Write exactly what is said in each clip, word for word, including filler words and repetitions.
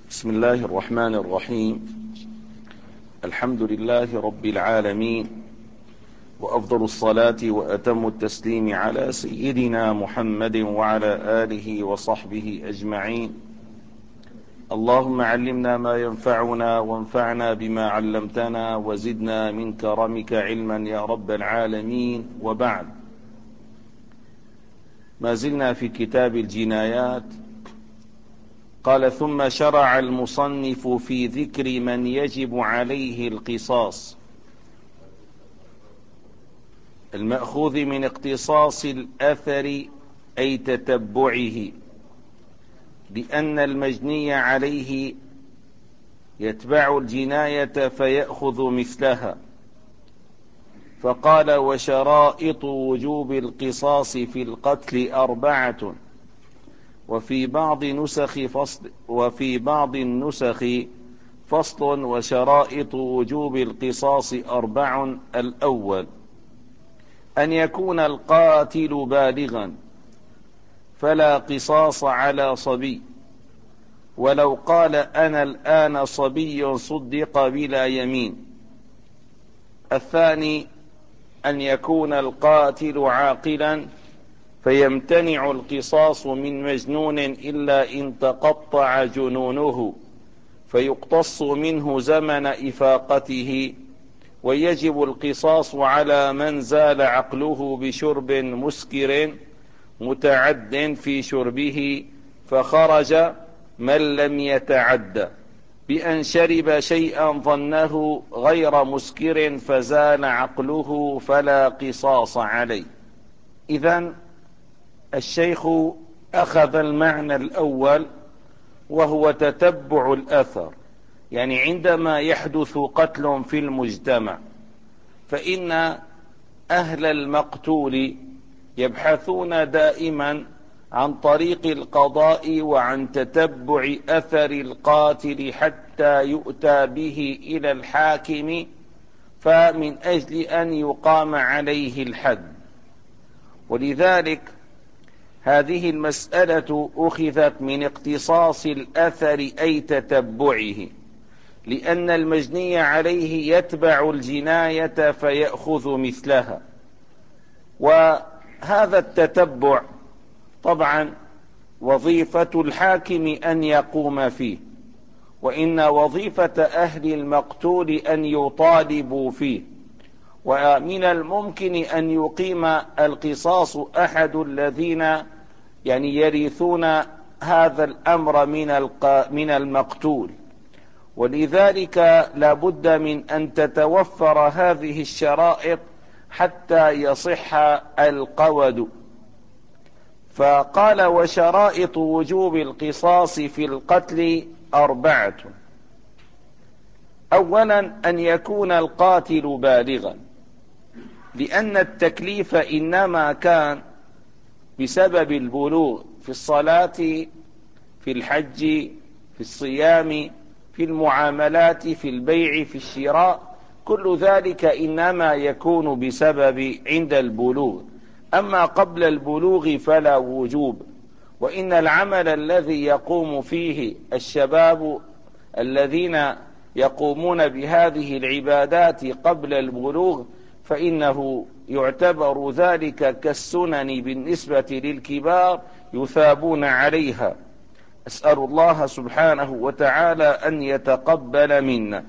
بسم الله الرحمن الرحيم. الحمد لله رب العالمين، وأفضل الصلاة وأتم التسليم على سيدنا محمد وعلى آله وصحبه أجمعين. اللهم علمنا ما ينفعنا وانفعنا بما علمتنا وزدنا من كرمك علما يا رب العالمين. وبعد، ما زلنا في كتاب الجنايات. قال: ثم شرع المصنف في ذكر من يجب عليه القصاص، المأخوذ من اقتصاص الأثر أي تتبعه، لأن المجني عليه يتبع الجناية فيأخذ مثلها. فقال: وشرائط وجوب القصاص في القتل أربعة. وفي بعض نسخ فصل وفي بعض النسخ فصل: وشرائط وجوب القصاص أربع. الأول: أن يكون القاتل بالغا، فلا قصاص على صبي، ولو قال أنا الآن صبي صدق بلا يمين. الثاني: أن يكون القاتل عاقلا، فيمتنع القصاص من مجنون إلا إن تقطع جنونه، فيقتص منه زمن إفاقته، ويجب القصاص على من زال عقله بشرب مسكر متعد في شربه، فخرج من لم يتعد، بأن شرب شيئا ظنه غير مسكر فزال عقله، فلا قصاص عليه. إذن الشيخ أخذ المعنى الأول، وهو تتبع الأثر. يعني عندما يحدث قتل في المجتمع، فإن أهل المقتول يبحثون دائما عن طريق القضاء وعن تتبع أثر القاتل حتى يؤتى به إلى الحاكم، فمن أجل أن يقام عليه الحد. ولذلك هذه المسألة أخذت من اقتصاص الأثر أي تتبعه، لأن المجني عليه يتبع الجناية فيأخذ مثلها. وهذا التتبع طبعا وظيفة الحاكم أن يقوم فيه، وإن وظيفة أهل المقتول أن يطالبوا فيه. ومن الممكن أن يقيم القصاص أحد الذين يعني يرثون هذا الأمر من من المقتول. ولذلك لا بد من أن تتوفر هذه الشرائط حتى يصح القود. فقال: وشرائط وجوب القصاص في القتل أربعة. أولا: أن يكون القاتل بالغا، لأن التكليف إنما كان بسبب البلوغ في الصلاة، في الحج، في الصيام، في المعاملات، في البيع، في الشراء. كل ذلك إنما يكون بسبب عند البلوغ، أما قبل البلوغ فلا وجوب. وإن العمل الذي يقوم فيه الشباب الذين يقومون بهذه العبادات قبل البلوغ فإنه يعتبر ذلك كالسنن بالنسبة للكبار، يثابون عليها. أسأل الله سبحانه وتعالى أن يتقبل منا.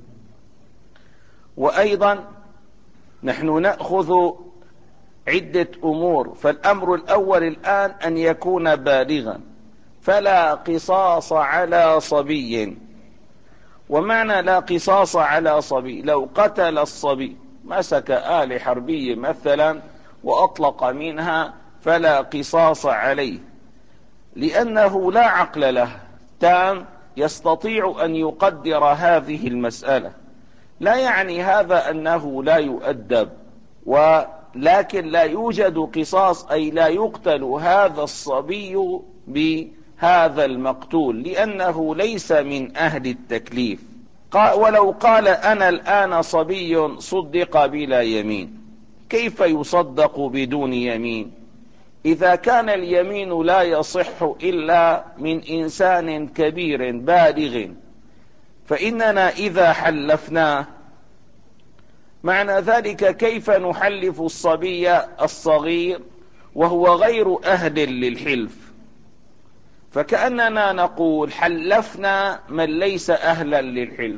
وأيضا نحن نأخذ عدة أمور. فالأمر الأول الآن أن يكون بالغا، فلا قصاص على صبي. ومعنى لا قصاص على صبي: لو قتل الصبي، مسك آلة حربية مثلا وأطلق منها، فلا قصاص عليه، لأنه لا عقل له تام يستطيع أن يقدر هذه المسألة. لا يعني هذا أنه لا يؤدب، ولكن لا يوجد قصاص، أي لا يقتل هذا الصبي بهذا المقتول، لأنه ليس من أهل التكليف. ولو قال أنا الآن صبي صدق بلا يمين. كيف يصدق بدون يمين؟ إذا كان اليمين لا يصح إلا من إنسان كبير بالغ، فإننا إذا حلفناه معنى ذلك كيف نحلف الصبي الصغير وهو غير أهل للحلف؟ فكأننا نقول حلفنا من ليس أهلا للحلف،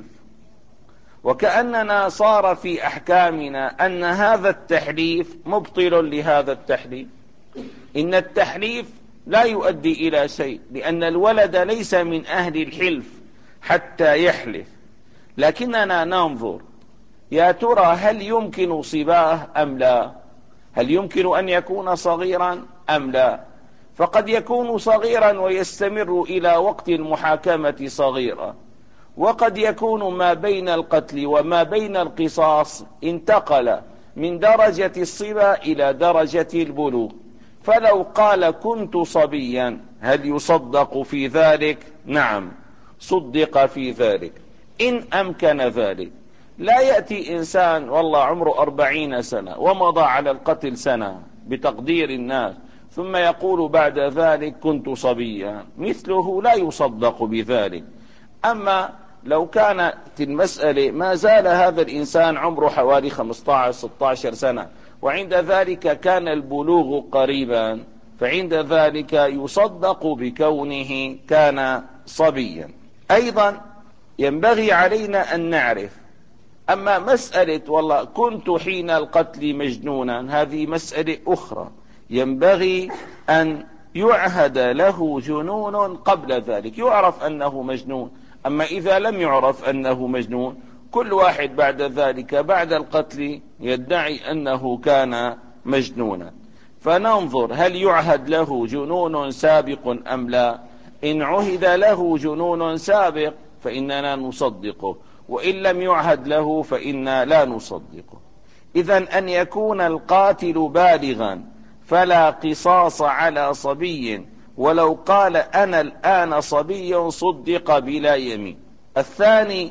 وكأننا صار في أحكامنا أن هذا التحليف مبطل لهذا التحليف. إن التحليف لا يؤدي إلى شيء، لأن الولد ليس من أهل الحلف حتى يحلف. لكننا ننظر يا ترى هل يمكن صباه أم لا؟ هل يمكن أن يكون صغيرا أم لا؟ فقد يكون صغيرا ويستمر إلى وقت المحاكمة صغيرا، وقد يكون ما بين القتل وما بين القصاص انتقل من درجة الصبا إلى درجة البلوغ. فلو قال كنت صبيا هل يصدق في ذلك؟ نعم، صدق في ذلك إن أمكن ذلك. لا يأتي إنسان والله عمره أربعين سنة ومضى على القتل سنة بتقدير الناس، ثم يقول بعد ذلك كنت صبيا، مثله لا يصدق بذلك. أما لو كانت المسألة ما زال هذا الإنسان عمره حوالي خمسة عشر ستة عشر سنة، وعند ذلك كان البلوغ قريبا، فعند ذلك يصدق بكونه كان صبيا. أيضا ينبغي علينا أن نعرف، أما مسألة والله كنت حين القتل مجنونا هذه مسألة أخرى، ينبغي أن يعهد له جنون قبل ذلك، يعرف أنه مجنون. أما إذا لم يعرف أنه مجنون، كل واحد بعد ذلك بعد القتل يدعي أنه كان مجنونا. فننظر هل يعهد له جنون سابق أم لا. إن عهد له جنون سابق فإننا نصدقه، وإن لم يعهد له فإنا لا نصدقه. إذن أن يكون القاتل بالغا فلا قصاص على صبي، ولو قال أنا الآن صبي صدق بلا يمين. الثاني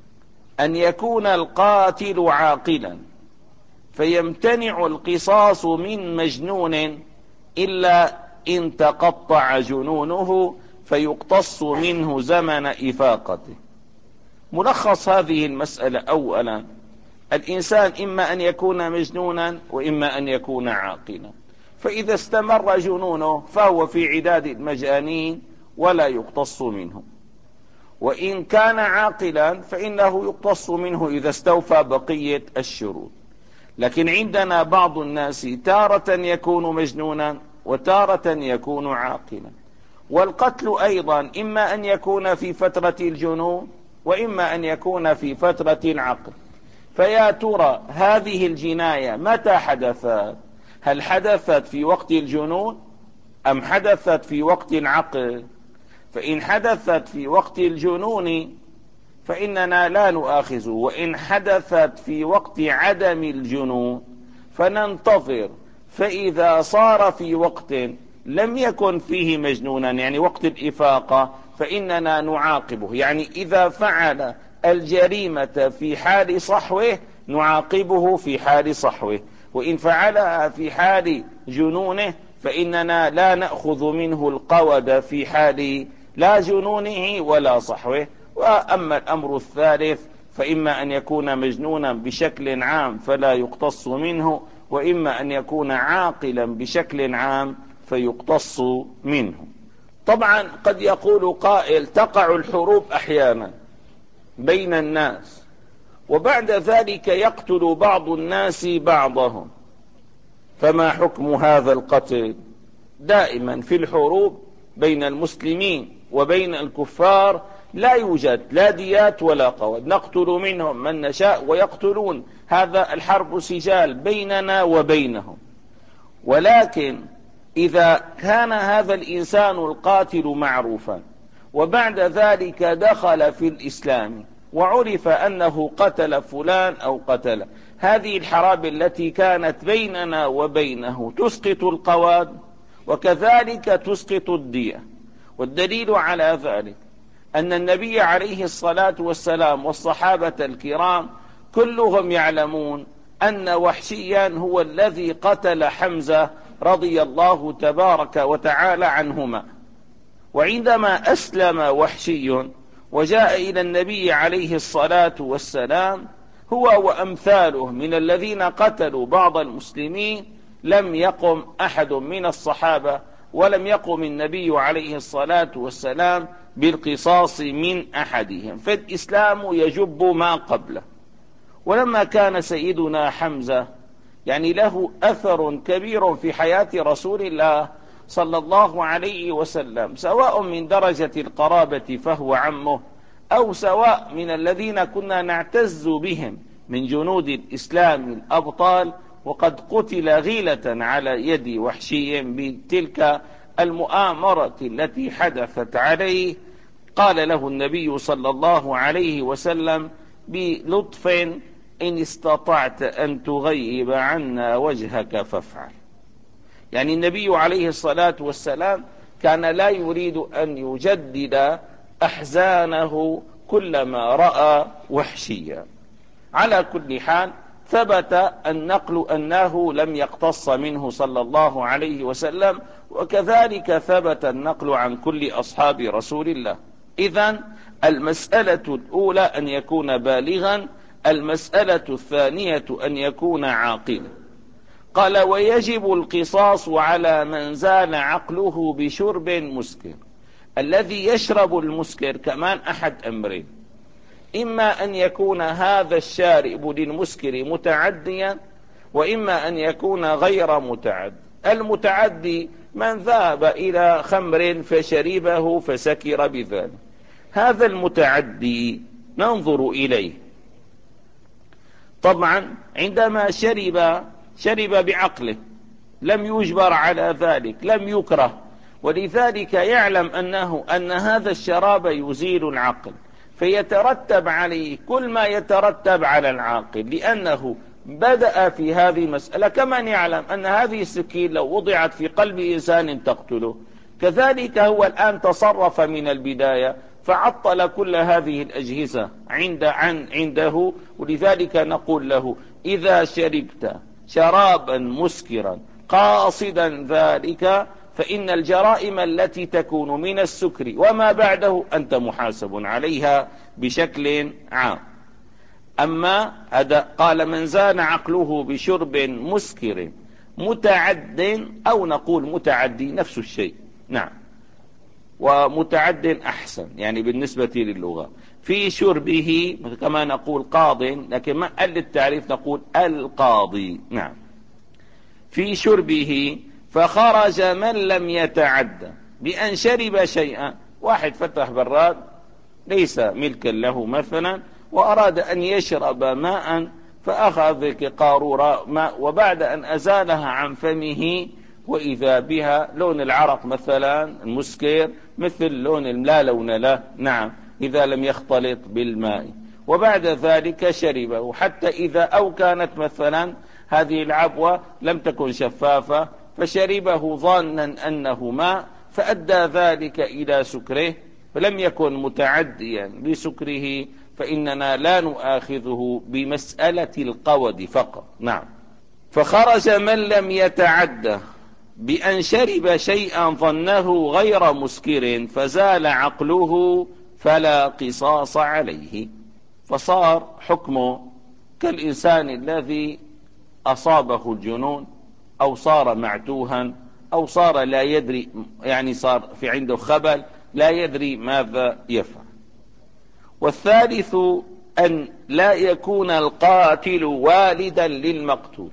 أن يكون القاتل عاقلا، فيمتنع القصاص من مجنون إلا إن تقطع جنونه فيقتص منه زمن إفاقته. ملخص هذه المسألة أولا، الإنسان إما أن يكون مجنونا وإما أن يكون عاقلا، فإذا استمر جنونه فهو في عداد المجانين ولا يقتص منه، وإن كان عاقلا فإنه يقتص منه إذا استوفى بقية الشروط. لكن عندنا بعض الناس تارة يكون مجنونا وتارة يكون عاقلا. والقتل أيضا إما أن يكون في فترة الجنون وإما أن يكون في فترة العقل. فيا ترى هذه الجناية متى حدثت؟ هل حدثت في وقت الجنون أم حدثت في وقت العقل؟ فإن حدثت في وقت الجنون فإننا لا نؤاخذ، وإن حدثت في وقت عدم الجنون فننتظر، فإذا صار في وقت لم يكن فيه مجنونا يعني وقت الإفاقة فإننا نعاقبه. يعني إذا فعل الجريمة في حال صحوه نعاقبه في حال صحوه، وإن فعلها في حال جنونه فإننا لا نأخذ منه القود في حال لا جنونه ولا صحوه. وأما الأمر الثالث فإما أن يكون مجنونا بشكل عام فلا يقتص منه، وإما أن يكون عاقلا بشكل عام فيقتص منه. طبعا قد يقول قائل تقع الحروب أحيانا بين الناس وبعد ذلك يقتل بعض الناس بعضهم، فما حكم هذا القتل؟ دائما في الحروب بين المسلمين وبين الكفار لا يوجد لا ديات ولا قود، نقتل منهم من نشاء ويقتلون، هذا الحرب سجال بيننا وبينهم. ولكن إذا كان هذا الإنسان القاتل معروفا وبعد ذلك دخل في الإسلام وعرف أنه قتل فلان أو قتل، هذه الحرب التي كانت بيننا وبينه تسقط القواد وكذلك تسقط الدية. والدليل على ذلك أن النبي عليه الصلاة والسلام والصحابة الكرام كلهم يعلمون أن وحشيا هو الذي قتل حمزة رضي الله تبارك وتعالى عنهما. وعندما أسلم وحشي وجاء إلى النبي عليه الصلاة والسلام هو وأمثاله من الذين قتلوا بعض المسلمين، لم يقم أحد من الصحابة ولم يقم النبي عليه الصلاة والسلام بالقصاص من أحدهم، فالإسلام يجب ما قبله. ولما كان سيدنا حمزة يعني له أثر كبير في حياة رسول الله صلى الله عليه وسلم، سواء من درجة القرابة فهو عمه، أو سواء من الذين كنا نعتز بهم من جنود الإسلام الأبطال، وقد قتل غيلة على يد وحشي بتلك المؤامرة التي حدثت عليه، قال له النبي صلى الله عليه وسلم بلطف: إن استطعت أن تغيب عنا وجهك فافعل. يعني النبي عليه الصلاة والسلام كان لا يريد أن يجدد أحزانه كلما رأى وحشيا. على كل حال ثبت النقل أنه لم يقتص منه صلى الله عليه وسلم، وكذلك ثبت النقل عن كل أصحاب رسول الله. إذن المسألة الأولى أن يكون بالغا، المسألة الثانية أن يكون عاقلا. قال: ويجب القصاص على من زال عقله بشرب مسكر. الذي يشرب المسكر كمان أحد أمرين: إما أن يكون هذا الشارب للمسكر متعديا، وإما أن يكون غير متعد. المتعدي من ذهب إلى خمر فشربه فسكر بذلك، هذا المتعدي ننظر إليه. طبعا عندما شرب شرب بعقله، لم يجبر على ذلك، لم يكره، ولذلك يعلم أنه أن هذا الشراب يزيل العقل، فيترتب عليه كل ما يترتب على العاقل، لأنه بدأ في هذه المسألة كمن يعلم أن هذه السكين لو وضعت في قلب إنسان تقتله، كذلك هو الآن تصرف من البداية فعطل كل هذه الأجهزة عند عن عنده. ولذلك نقول له: إذا شربت شرابا مسكرا قاصدا ذلك فإن الجرائم التي تكون من السكر وما بعده أنت محاسب عليها بشكل عام. أما هذا قال: من زان عقله بشرب مسكر متعد، أو نقول متعدي نفس الشيء، نعم، ومتعد أحسن يعني بالنسبة للغة. في شربه كما نقول قاض، لكن ما قل التعريف نقول القاضي، نعم. في شربه فخرج من لم يتعدى بأن شرب شيئا، واحد فتح براد ليس ملكا له مثلا وأراد أن يشرب ماء، فأخذ قارورة ماء وبعد أن أزالها عن فمه وإذا بها لون العرق مثلا المسكر مثل لون لا لون له، نعم، إذا لم يختلط بالماء، وبعد ذلك شربه حتى إذا أو كانت مثلا هذه العبوة لم تكن شفافة فشربه ظانا أنه ماء، فأدى ذلك إلى سكره، فلم يكن متعديا بسكره، فإننا لا نؤاخذه بمسألة القود فقط، نعم. فخرج من لم يتعدى بأن شرب شيئا ظنه غير مسكر فزال عقله فلا قصاص عليه، فصار حكمه كالإنسان الذي أصابه الجنون أو صار معتوها أو صار لا يدري، يعني صار في عنده خبل لا يدري ماذا يفعل. والثالث أن لا يكون القاتل والدا للمقتول،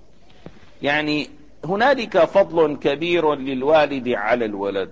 يعني هنالك فضل كبير للوالد على الولد،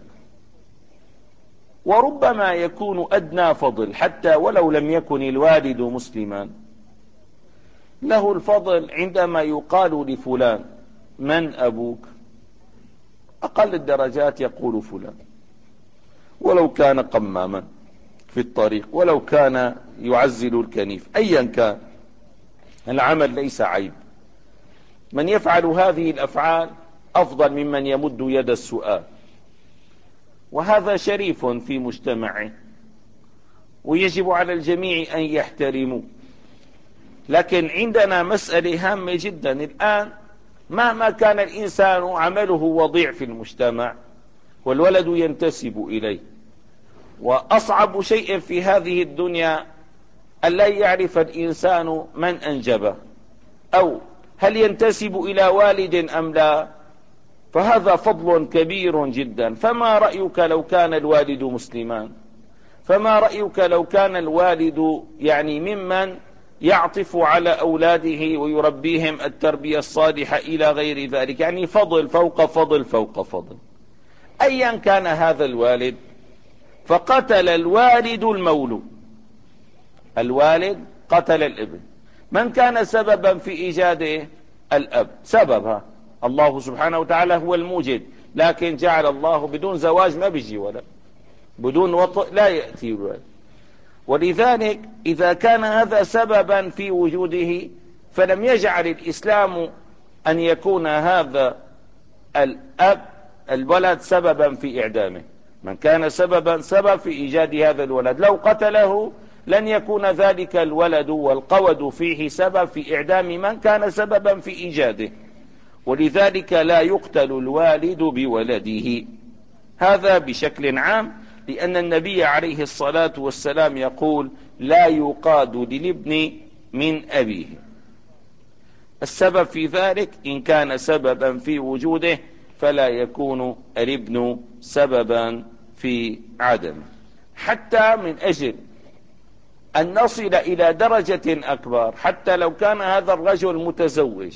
وربما يكون أدنى فضل حتى ولو لم يكن الوالد مسلما، له الفضل عندما يقال لفلان من أبوك، أقل الدرجات يقول فلان، ولو كان قماما في الطريق، ولو كان يعزل الكنيف، أيا كان العمل ليس عيب. من يفعل هذه الأفعال أفضل ممن يمد يد السؤال، وهذا شريف في مجتمعه ويجب على الجميع أن يحترموا. لكن عندنا مسألة هامة جدا الآن، مهما كان الإنسان عمله وضيع في المجتمع والولد ينتسب إليه. وأصعب شيء في هذه الدنيا أن لا يعرف الإنسان من أنجبه أو هل ينتسب إلى والد أم لا، فهذا فضل كبير جدا. فما رأيك لو كان الوالد مسلما؟ فما رأيك لو كان الوالد يعني ممن يعطف على أولاده ويربيهم التربية الصالحة إلى غير ذلك، يعني فضل فوق فضل فوق فضل. أيا كان هذا الوالد، فقتل الوالد المولود، الوالد قتل الابن، من كان سببا في إيجاده؟ الأب. سببها الله سبحانه وتعالى هو الموجد، لكن جعل الله بدون زواج ما بيجي ولد، بدون وطء لا يأتي الولد. ولذلك إذا كان هذا سببا في وجوده، فلم يجعل الإسلام أن يكون هذا الأب الولد سببا في إعدامه. من كان سببا سبب في إيجاد هذا الولد، لو قتله لن يكون ذلك الولد والقود فيه سبب في إعدام من كان سببا في إيجاده. ولذلك لا يقتل الوالد بولده، هذا بشكل عام، لأن النبي عليه الصلاة والسلام يقول: لا يقاد للابن من أبيه. السبب في ذلك إن كان سببا في وجوده فلا يكون الابن سببا في عدمه. حتى من أجل أن نصل إلى درجة أكبر، حتى لو كان هذا الرجل متزوج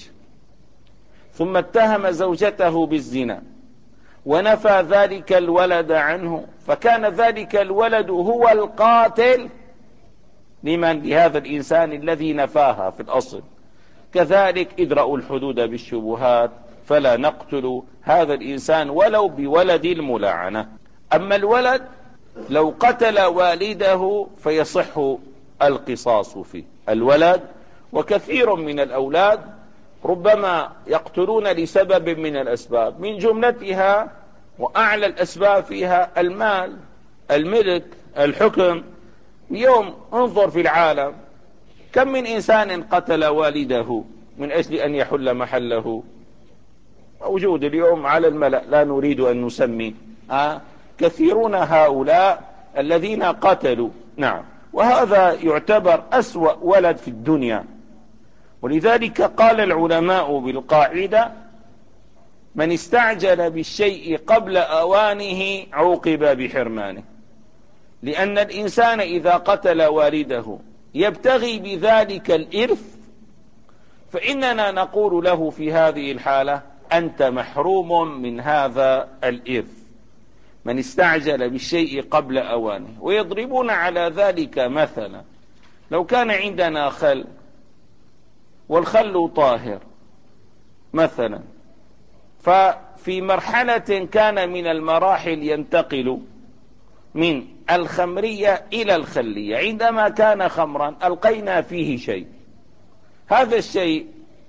ثم اتهم زوجته بالزنا ونفى ذلك الولد عنه، فكان ذلك الولد هو القاتل لمن؟ لهذا الإنسان الذي نفاها في الأصل. كذلك ادرأوا الحدود بالشبهات، فلا نقتل هذا الإنسان ولو بولد الملاعنة. أما الولد لو قتل والده فيصح القصاص فيه. الولد وكثير من الأولاد ربما يقتلون لسبب من الأسباب، من جملتها وأعلى الأسباب فيها المال، الملك، الحكم. اليوم انظر في العالم كم من إنسان قتل والده من أجل أن يحل محله، موجود اليوم على الملأ، لا نريد أن نسمي. آه كثيرون هؤلاء الذين قتلوا. نعم، وهذا يعتبر أسوأ ولد في الدنيا. ولذلك قال العلماء بالقاعدة: من استعجل بالشيء قبل أوانه عوقب بحرمانه. لأن الإنسان إذا قتل والده يبتغي بذلك الإرث، فإننا نقول له في هذه الحالة: أنت محروم من هذا الإرث. من استعجل بالشيء قبل أوانه. ويضربون على ذلك مثلا: لو كان عندنا خل والخل طاهر مثلا، ففي مرحلة كان من المراحل ينتقل من الخمرية إلى الخلية، عندما كان خمرا ألقينا فيه شيء، هذا الشيء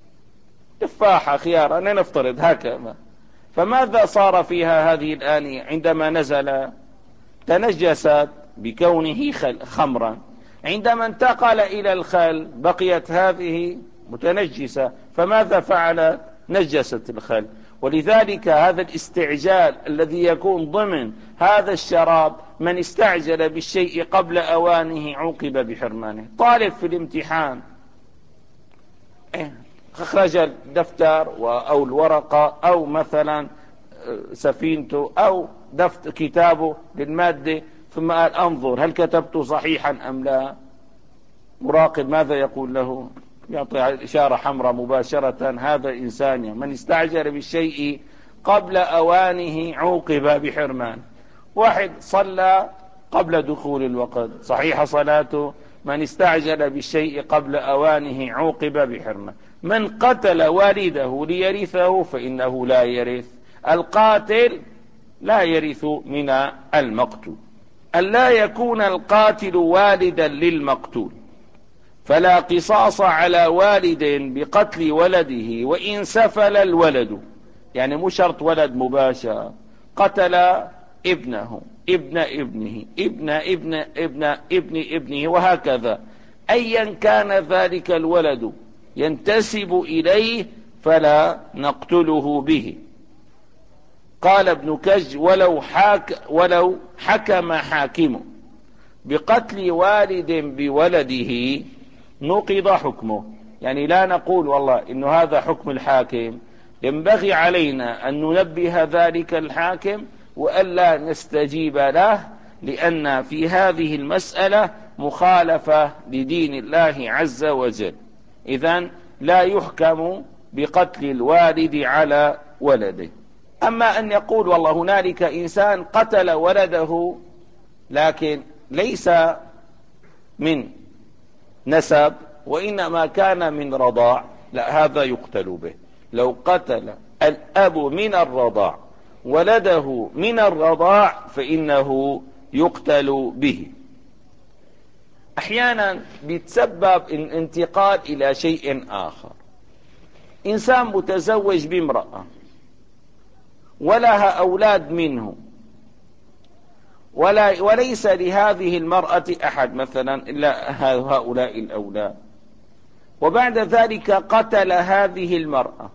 تفاحة، خيار، أنا نفترض هكذا، فماذا صار فيها هذه الآنية عندما نزل؟ تنجست بكونه خمرا. عندما انتقل إلى الخل بقيت هذه متنجسة، فماذا فعلت؟ نجست الخل. ولذلك هذا الاستعجال الذي يكون ضمن هذا الشراب، من استعجل بالشيء قبل أوانه عوقب بحرمانه. طالب في الامتحان أخرج الدفتر أو الورقة أو مثلا سفينته أو دفتر كتابه للمادة، ثم قال: أنظر هل كتبت صحيحا أم لا؟ مراقب ماذا يقول له؟ يعطي إشارة حمراء مباشرة. هذا إنسان من استعجل بالشيء قبل أوانه عوقب بحرمان. واحد صلى قبل دخول الوقت، صحيح صلاته. من استعجل بالشيء قبل أوانه عوقب بحرمان. من قتل والده ليرثه فإنه لا يرث. القاتل لا يرث من المقتول. ألا يكون القاتل والدا للمقتول، فلا قصاص على والد بقتل ولده وإن سفل الولد. يعني مو شرط ولد مباشر، قتل ابنه، ابن ابنه، ابن ابن ابن ابن ابنه، وهكذا. أيا كان ذلك الولد ينتسب إليه، فلا نقتله به. قال ابن كج ولو, حاك ولو حكم حاكم بقتل والد بولده نقض حكمه. يعني لا نقول والله إن هذا حكم الحاكم، ينبغي علينا أن ننبه ذلك الحاكم وألا نستجيب له، لأن في هذه المسألة مخالفة لدين الله عز وجل. إذن لا يحكم بقتل الوالد على ولده. أما أن يقول والله هنالك إنسان قتل ولده لكن ليس من نسب وإنما كان من رضاع، لا، هذا يقتل به. لو قتل الأب من الرضاع ولده من الرضاع فإنه يقتل به. أحيانا بيتسبب الانتقال إلى شيء آخر. إنسان متزوج بامرأة ولها أولاد منه، ولا وليس لهذه المرأة أحد مثلا إلا هؤلاء الأولاد، وبعد ذلك قتل هذه المرأة،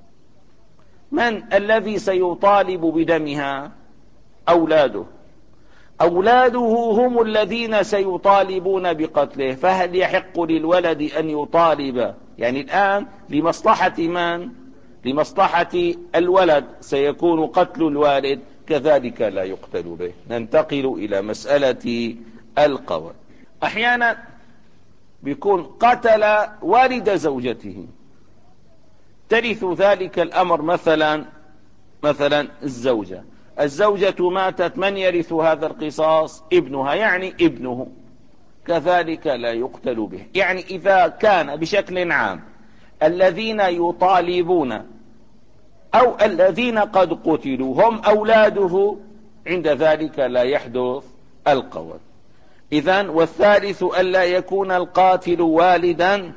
من الذي سيطالب بدمها؟ أولاده. أولاده هم الذين سيطالبون بقتله، فهل يحق للولد أن يطالب؟ يعني الآن لمصلحة من؟ لمصلحة الولد سيكون قتل الوالد، كذلك لا يقتل به. ننتقل إلى مسألة القول. أحيانا بيكون قتل والد زوجته، ترث ذلك الأمر مثلا مثلا الزوجة الزوجة ماتت، من يرث هذا القصاص؟ ابنها، يعني ابنه، كذلك لا يقتل به. يعني إذا كان بشكل عام الذين يطالبون أو الذين قد قتلوا هم أولاده، عند ذلك لا يحدث القول. إذن والثالث ألا يكون القاتل والدا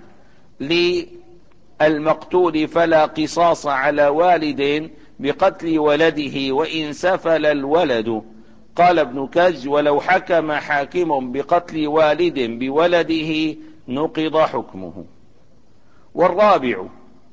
للمقتول، فلا قصاص على والد بقتل ولده وإن سفل الولد. قال ابن كج ولو حكم حاكم بقتل والد بولده نقض حكمه. والرابع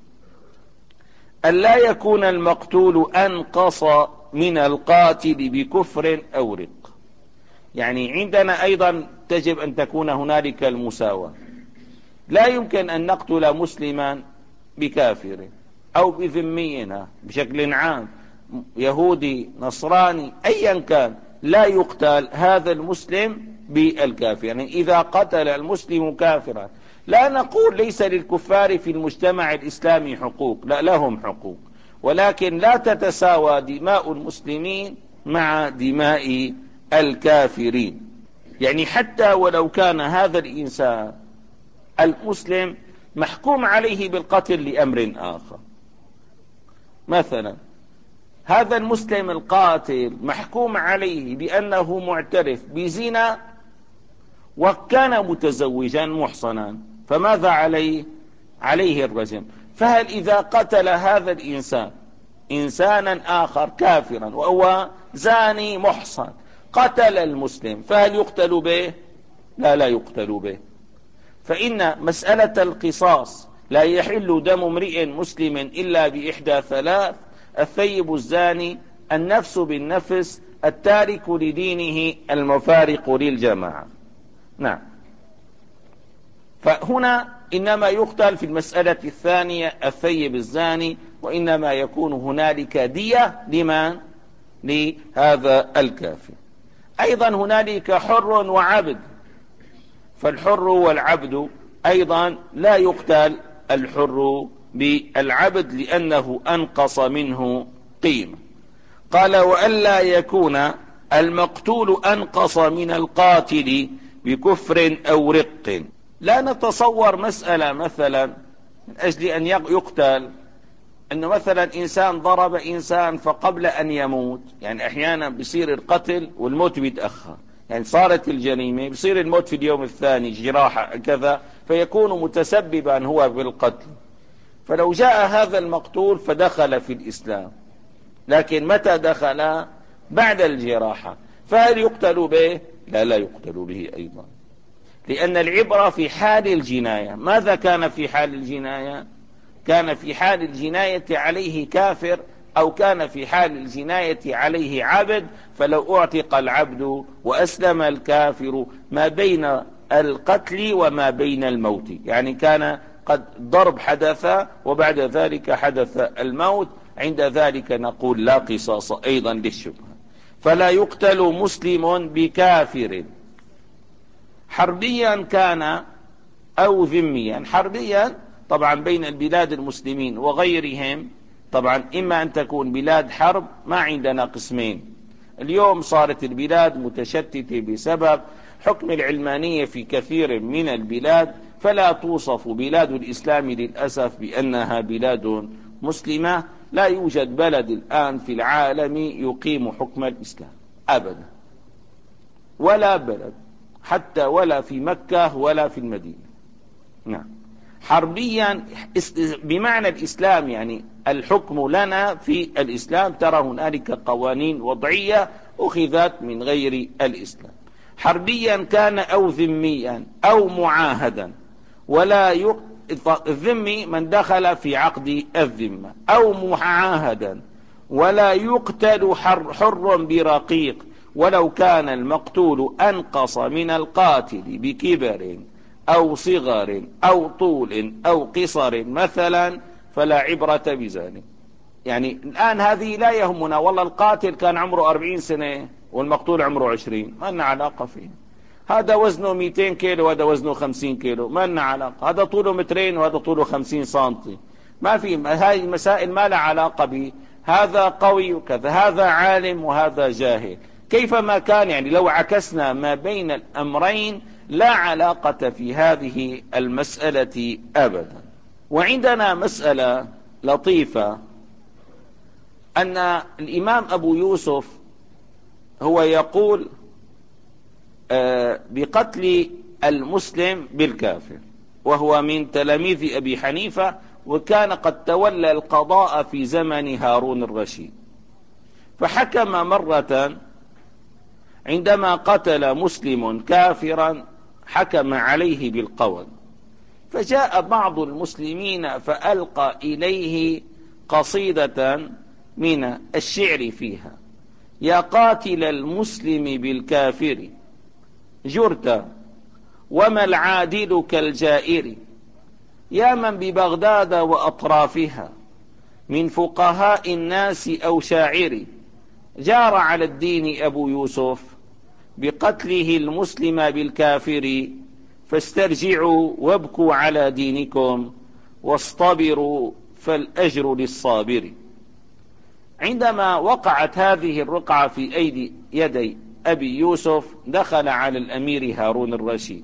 ألا يكون المقتول أنقص من القاتل بكفر أو رق. يعني عندنا أيضا تجب أن تكون هنالك المساواة. لا يمكن أن نقتل مسلما بكافر أو بذمينا بشكل عام، يهودي نصراني أيا كان، لا يقتل هذا المسلم بالكافر. يعني إذا قتل المسلم كافرا لا نقول ليس للكفار في المجتمع الإسلامي حقوق، لا، لهم حقوق، ولكن لا تتساوى دماء المسلمين مع دماء الكافرين. يعني حتى ولو كان هذا الإنسان المسلم محكوم عليه بالقتل لأمر آخر، مثلا هذا المسلم القاتل محكوم عليه بأنه معترف بزنا وكان متزوجا محصنا، فماذا عليه؟ عليه الرجم. فهل إذا قتل هذا الإنسان إنسانا آخر كافرا وهو زاني محصن قتل المسلم، فهل يقتل به؟ لا، لا يقتل به. فإن مسألة القصاص لا يحل دم امرئ مسلم إلا بإحدى ثلاث: الثيب الزاني، النفس بالنفس، التارك لدينه، المفارق للجماعة. نعم. فهنا إنما يقتل في المسألة الثانية الثيب الزاني، وإنما يكون هنالك دية لمن؟ لهذا الكافر. أيضا هنالك حر وعبد، فالحر والعبد أيضا لا يقتل الحر بالعبد لأنه أنقص منه قيمة. قال وألا يكون المقتول أنقص من القاتل بكفر أو رق. لا نتصور مسألة مثلا من أجل أن يقتل، أنه مثلا إنسان ضرب إنسان فقبل أن يموت، يعني أحيانا بيصير القتل والموت بيتأخر، يعني صارت الجريمة بيصير الموت في اليوم الثاني، جراحة كذا، فيكون متسببا هو بالقتل. فلو جاء هذا المقتول فدخل في الإسلام، لكن متى دخل؟ بعد الجراحة، فهل يقتل به؟ لا، لا يقتل به أيضا، لأن العبرة في حال الجناية. ماذا كان في حال الجناية؟ كان في حال الجناية عليه كافر أو كان في حال الجناية عليه عبد، فلو اعتق العبد وأسلم الكافر ما بين القتل وما بين الموت، يعني كان قد ضرب حدث وبعد ذلك حدث الموت، عند ذلك نقول لا قصاص أيضا للشبهة. فلا يقتل مسلم بكافر حربيا كان أو ذميا. حربيا طبعا بين البلاد المسلمين وغيرهم، طبعا إما أن تكون بلاد حرب، ما عندنا قسمين. اليوم صارت البلاد متشتتة بسبب حكم العلمانية في كثير من البلاد، فلا توصف بلاد الإسلام للأسف بأنها بلاد مسلمة. لا يوجد بلد الآن في العالم يقيم حكم الإسلام أبدا، ولا بلد، حتى ولا في مكة ولا في المدينة. نعم. حربيا بمعنى الإسلام، يعني الحكم لنا في الإسلام، ترى هنالك قوانين وضعية أخذت من غير الإسلام. حربيا كان أو ذميا أو معاهدا، ولا ي... الذمي من دخل في عقد الذمة، أو معاهدا، ولا يقتل حر, حر برقيق ولو كان المقتول أنقص من القاتل بكبر أو صغر أو طول أو قصر مثلا، فلا عبرة بذلك. يعني الآن هذه لا يهمنا، والله القاتل كان عمره أربعين سنة والمقتول عمره عشرين، ما لنا علاقة فيه. هذا وزنه مئتين كيلو وهذا وزنه خمسين كيلو، ما لنا علاقة. هذا طوله مترين وهذا طوله خمسين سنتي، ما في. هذه المسائل ما لها علاقة به. هذا قوي وكذا، هذا عالم وهذا جاهل، كيفما كان. يعني لو عكسنا ما بين الأمرين لا علاقة في هذه المسألة أبدا. وعندنا مسألة لطيفة، أن الإمام أبو يوسف هو يقول بقتل المسلم بالكافر، وهو من تلاميذ أبي حنيفة، وكان قد تولى القضاء في زمن هارون الرشيد. فحكم مرة عندما قتل مسلم كافرا حكم عليه بالقول، فجاء بعض المسلمين فألقى إليه قصيدة من الشعر فيها: يا قاتل المسلم بالكافر جرت وما العادل كالجائر، يا من ببغداد وأطرافها من فقهاء الناس أو شاعر، جار على الدين أبو يوسف بقتله المسلم بالكافر، فاسترجعوا وابكوا على دينكم واصطبروا فالأجر للصابر. عندما وقعت هذه الرقعة في أيدي يدي أبي يوسف دخل على الأمير هارون الرشيد،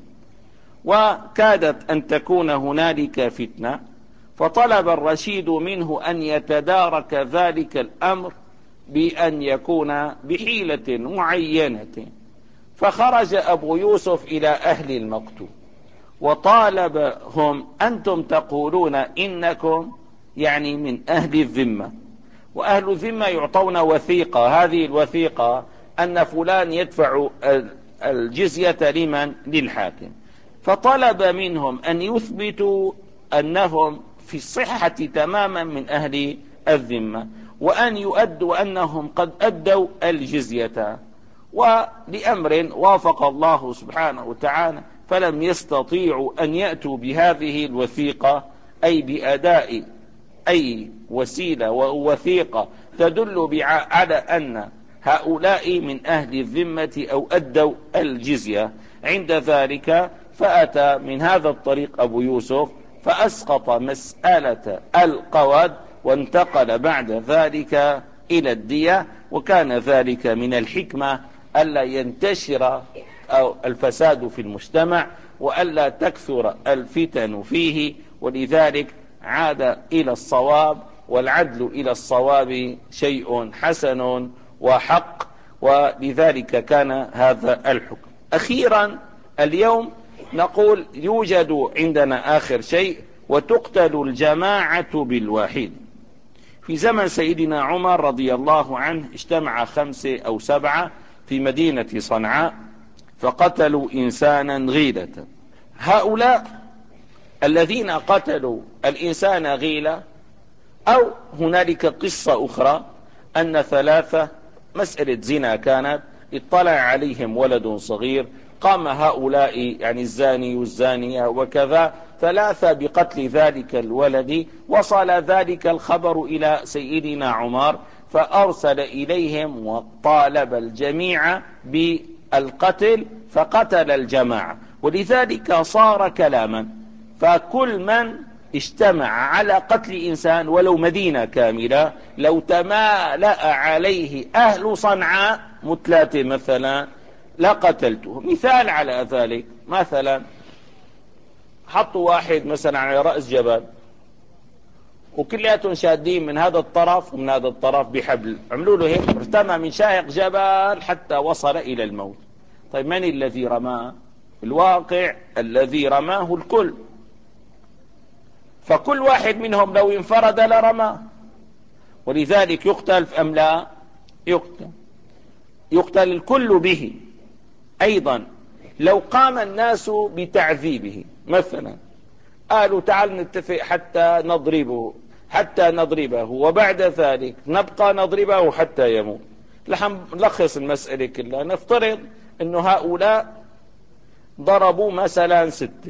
وكادت أن تكون هنالك فتنة، فطلب الرشيد منه أن يتدارك ذلك الأمر بأن يكون بحيلة معينة. فخرج أبو يوسف إلى أهل المقتول وطالبهم: أنتم تقولون إنكم يعني من أهل الذمة، وأهل الذمة يعطون وثيقة، هذه الوثيقة أن فلان يدفع الجزية لمن؟ للحاكم. فطلب منهم أن يثبتوا أنهم في الصحة تماما من أهل الذمة، وأن يؤدوا أنهم قد أدوا الجزية. ولأمر وافق الله سبحانه وتعالى فلم يستطيعوا أن يأتوا بهذه الوثيقة، أي بأداء أي وسيلة ووثيقة تدل على أن هؤلاء من أهل الذمة أو أدوا الجزية. عند ذلك فأتى من هذا الطريق أبو يوسف فأسقط مسألة القود، وانتقل بعد ذلك إلى الدية. وكان ذلك من الحكمة ألا ينتشر أو الفساد في المجتمع، وألا تكثر الفتن فيه، ولذلك عاد إلى الصواب، والعدل إلى الصواب شيء حسن وحق، ولذلك كان هذا الحكم. أخيرا اليوم نقول يوجد عندنا آخر شيء: وتقتل الجماعة بالواحد. في زمن سيدنا عمر رضي الله عنه اجتمع خمسة أو سبعة في مدينة صنعاء فقتلوا إنسانا غيلة. هؤلاء الذين قتلوا الإنسان غيلة، أو هنالك قصة أخرى أن ثلاثة مسألة زنا كانت، اطلع عليهم ولد صغير، قام هؤلاء يعني الزاني والزانية وكذا ثلاثة بقتل ذلك الولد. وصل ذلك الخبر إلى سيدنا عمر فأرسل إليهم وطالب الجميع بالقتل، فقتل الجماعة. ولذلك صار كلاما، فكل من اجتمع على قتل إنسان ولو مدينة كاملة، لو تمالأ عليه أهل صنعاء مثلاثة مثلا لقتلته. مثال على ذلك، مثلا حطوا واحد مثلا على رأس جبل وكلياتهم شادين من هذا الطرف ومن هذا الطرف بحبل، عملوا له هيك ارتمى من شاهق جبل حتى وصل إلى الموت. طيب من الذي رماه؟ الواقع الذي رماه الكل، فكل واحد منهم لو انفرد لرماه، ولذلك يقتل أم لا يقتل؟ يقتل الكل به. أيضا لو قام الناس بتعذيبه، مثلا قالوا تعال نتفق حتى نضربه حتى نضربه وبعد ذلك نبقى نضربه حتى يموت. لحن نلخص المسألة كلها، نفترض أن هؤلاء ضربوا مثلا ستة،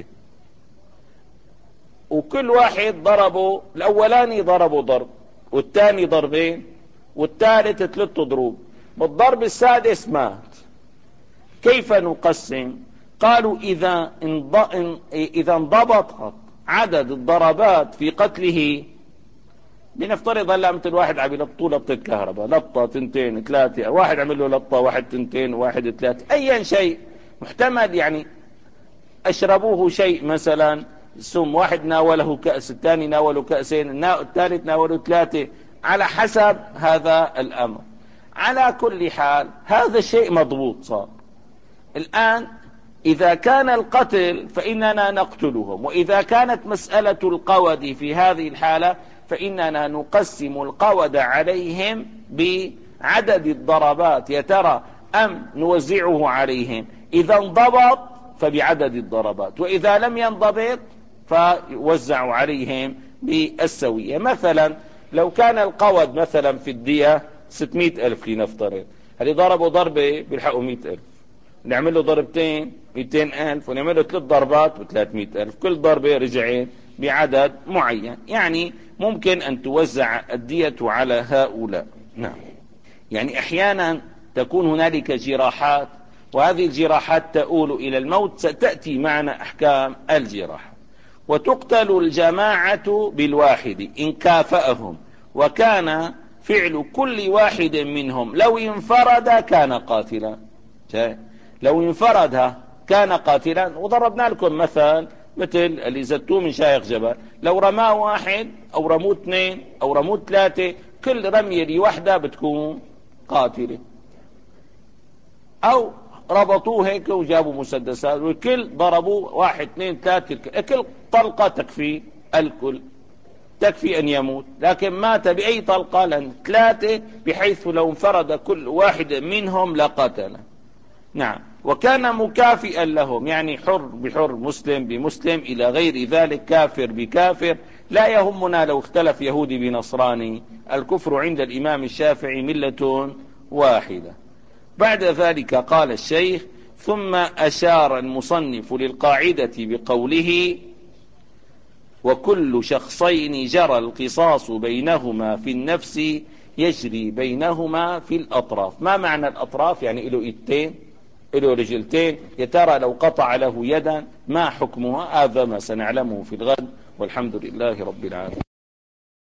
وكل واحد ضربوا، الأولاني ضربوا ضرب والثاني ضربين والثالث ثلاث ضروب، بالضرب السادس مات. كيف نقسم؟ قالوا إذا إذا انضبطت عدد الضربات في قتله، لنفترض هلا مثل واحد عم يلطوا لطة كهرباء، لطة تنتين ثلاثة، واحد عمل له لطة واحد تنتين واحد ثلاثة، أي شيء محتمل، يعني أشربوه شيء مثلا سم، واحد ناوله كأس، الثاني ناوله كأسين، الثالث ناوله ثلاثة، على حسب هذا الأمر. على كل حال هذا الشيء مضبوط صار. الآن إذا كان القتل فإننا نقتلهم، وإذا كانت مسألة القود في هذه الحالة فإننا نقسم القود عليهم بعدد الضربات، يا ترى أم نوزعه عليهم؟ إذا انضبط فبعدد الضربات، وإذا لم ينضبط فيوزع عليهم بالسوية. مثلا لو كان القود مثلا في الدية ستمائة ألف لنفترض، هل ضربوا ضربة بيلحقوا مئة ألف، نعمل له ضربتين مئتين ألف، ونعمل له ثلاث ضربات بثلاثمائة ألف، كل ضربة رجعين بعدد معين. يعني ممكن أن توزع الدية على هؤلاء. نعم، يعني أحيانا تكون هنالك جراحات، وهذه الجراحات تؤول إلى الموت، ستأتي معنا أحكام الجراحة. وتقتل الجماعة بالواحد إن كافأهم، وكان فعل كل واحد منهم لو انفرد كان قاتلا. لو انفردها كان قاتلا. وضربنا لكم مثل مثل اللي زتوه من شايخ جبل، لو رماه واحد او رموه اثنين او رموه ثلاثة، كل رمية لوحدة بتكون قاتلة. او ربطوه هيك وجابوا مسدسات والكل ضربوا واحد اثنين ثلاثة، كل طلقة تكفي الكل، تكفي ان يموت، لكن مات باي طلقة لان ثلاثة، بحيث لو انفرد كل واحد منهم لقتله. نعم، وكان مكافئا لهم، يعني حر بحر، مسلم بمسلم إلى غير ذلك، كافر بكافر. لا يهمنا لو اختلف يهودي بنصراني، الكفر عند الإمام الشافعي ملة واحدة. بعد ذلك قال الشيخ: ثم أشار المصنف للقاعدة بقوله: وكل شخصين جرى القصاص بينهما في النفس يجري بينهما في الأطراف. ما معنى الأطراف؟ يعني له إيدتين، له رجلتين، يا ترى لو قطع له يدا ما حكمها؟ هذا ما سنعلمه في الغد، والحمد لله رب العالمين.